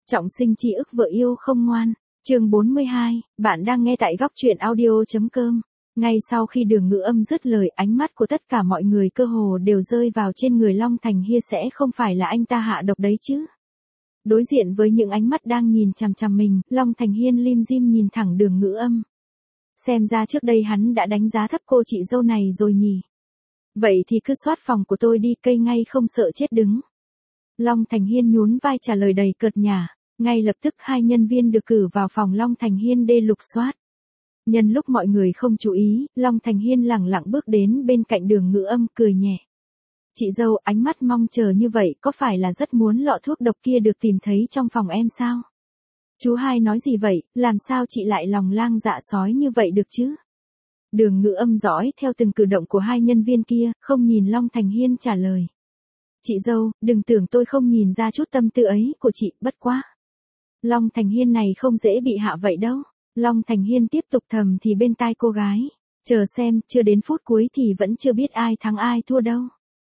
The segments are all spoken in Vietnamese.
Trọng sinh chi ức vợ yêu không ngoan, chương 42, bạn đang nghe tại góc truyện audio.com. Ngay sau khi Đường Ngữ Âm dứt lời, ánh mắt của tất cả mọi người cơ hồ đều rơi vào trên người Long Thành Hiên, sẽ không phải là anh ta hạ độc đấy chứ. Đối diện với những ánh mắt đang nhìn chằm chằm mình, Long Thành Hiên lim dim nhìn thẳng Đường Ngữ Âm. Xem ra trước đây hắn đã đánh giá thấp cô chị dâu này rồi nhỉ. Vậy thì cứ soát phòng của tôi đi, cây ngay không sợ chết đứng. Long Thành Hiên nhún vai trả lời đầy cợt nhả. Ngay lập tức hai nhân viên được cử vào phòng Long Thành Hiên để lục soát. Nhân lúc mọi người không chú ý, Long Thành Hiên lẳng lặng bước đến bên cạnh Đường Ngữ Âm, cười nhẹ. Chị dâu, ánh mắt mong chờ như vậy có phải là rất muốn lọ thuốc độc kia được tìm thấy trong phòng em sao? Chú hai nói gì vậy, làm sao chị lại lòng lang dạ sói như vậy được chứ? Đường Ngữ Âm dõi theo từng cử động của hai nhân viên kia, không nhìn Long Thành Hiên trả lời. Chị dâu, đừng tưởng tôi không nhìn ra chút tâm tư ấy của chị, bất quá. Long Thành Hiên này không dễ bị hạ vậy đâu. Long Thành Hiên tiếp tục thầm thì bên tai cô gái. Chờ xem, chưa đến phút cuối thì vẫn chưa biết ai thắng ai thua đâu.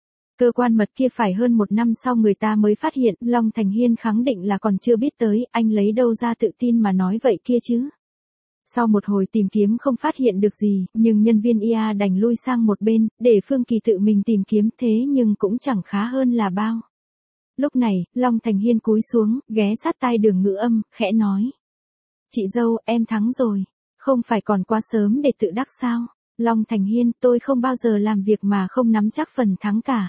Cơ quan mật kia phải hơn 1 năm sau người ta mới phát hiện. Long Thành Hiên khẳng định là còn chưa biết tới, anh lấy đâu ra tự tin mà nói vậy kia chứ. Sau một hồi tìm kiếm không phát hiện được gì, nhưng nhân viên IA đành lui sang một bên, để Phương Kỳ tự mình tìm kiếm, thế nhưng cũng chẳng khá hơn là bao. Lúc này, Long Thành Hiên cúi xuống, ghé sát tai Đường Ngữ Âm, khẽ nói. Chị dâu, em thắng rồi. Không phải còn quá sớm để tự đắc sao? Long Thành Hiên, tôi không bao giờ làm việc mà không nắm chắc phần thắng cả.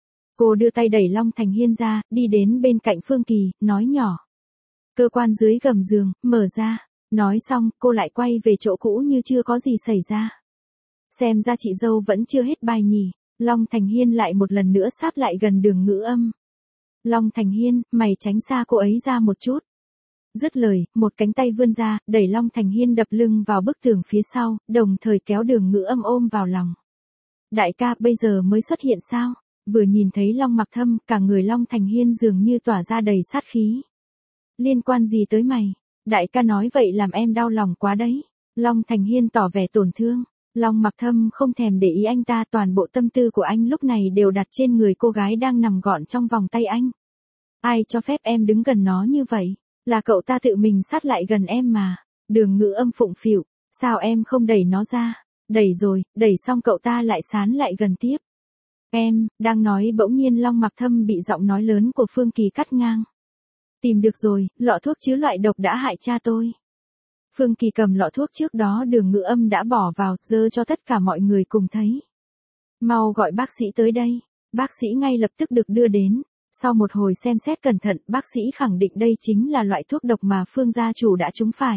Cô đưa tay đẩy Long Thành Hiên ra, đi đến bên cạnh Phương Kỳ, nói nhỏ. Cơ quan dưới gầm giường, mở ra. Nói xong, cô lại quay về chỗ cũ như chưa có gì xảy ra. Xem ra chị dâu vẫn chưa hết bài nhỉ. Long Thành Hiên lại một lần nữa sáp lại gần Đường Ngữ Âm. Long Thành Hiên, mày tránh xa cô ấy ra một chút. Dứt lời, một cánh tay vươn ra, đẩy Long Thành Hiên đập lưng vào bức tường phía sau, đồng thời kéo Đường Ngữ Âm ôm vào lòng. Đại ca, bây giờ mới xuất hiện sao? Vừa nhìn thấy Long Mặc Thâm, cả người Long Thành Hiên dường như tỏa ra đầy sát khí. Liên quan gì tới mày? Đại ca nói vậy làm em đau lòng quá đấy. Long Thành Hiên tỏ vẻ tổn thương. Long Mặc Thâm không thèm để ý anh ta, toàn bộ tâm tư của anh lúc này đều đặt trên người cô gái đang nằm gọn trong vòng tay anh. Ai cho phép em đứng gần nó như vậy? Là cậu ta tự mình sát lại gần em mà. Đường Ngữ Âm phụng phịu. Sao em không đẩy nó ra? Đẩy rồi, đẩy xong cậu ta lại sán lại gần tiếp. Em, đang nói bỗng nhiên Long Mặc Thâm bị giọng nói lớn của Phương Kỳ cắt ngang. Tìm được rồi, lọ thuốc chứa loại độc đã hại cha tôi. Phương Kỳ cầm lọ thuốc trước đó Đường Ngữ Âm đã bỏ vào, giơ cho tất cả mọi người cùng thấy. Mau gọi bác sĩ tới đây. Bác sĩ ngay lập tức được đưa đến. Sau một hồi xem xét cẩn thận, bác sĩ khẳng định đây chính là loại thuốc độc mà Phương gia chủ đã trúng phải.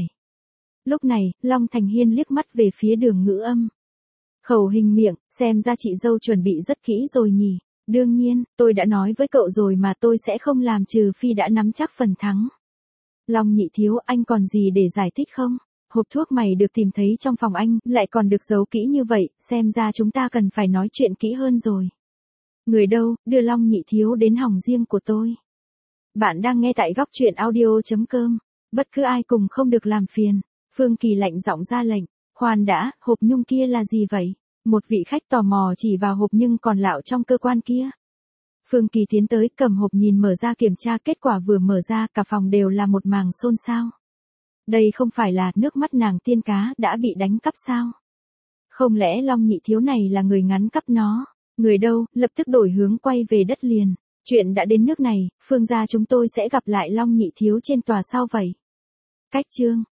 Lúc này, Long Thành Hiên liếc mắt về phía Đường Ngữ Âm. Khẩu hình miệng, xem ra chị dâu chuẩn bị rất kỹ rồi nhỉ. Đương nhiên, tôi đã nói với cậu rồi mà, tôi sẽ không làm trừ phi đã nắm chắc phần thắng. Long nhị thiếu, anh còn gì để giải thích không? Hộp thuốc mày được tìm thấy trong phòng anh, lại còn được giấu kỹ như vậy, xem ra chúng ta cần phải nói chuyện kỹ hơn rồi. Người đâu, đưa Long nhị thiếu đến hòng riêng của tôi. Bạn đang nghe tại góc truyện audio.com. Bất cứ ai cùng không được làm phiền. Phương Kỳ lạnh giọng ra lệnh. Khoan đã, hộp nhung kia là gì vậy? Một vị khách tò mò chỉ vào hộp nhưng còn lạo trong cơ quan kia. Phương Kỳ tiến tới, cầm hộp nhìn mở ra kiểm tra, kết quả vừa mở ra cả phòng đều là một màng xôn xao. Đây không phải là nước mắt nàng tiên cá đã bị đánh cắp sao? Không lẽ Long nhị thiếu này là người ngắn cắp nó? Người đâu, lập tức đổi hướng quay về đất liền. Chuyện đã đến nước này, Phương gia chúng tôi sẽ gặp lại Long nhị thiếu trên tòa sao vậy? Cách chương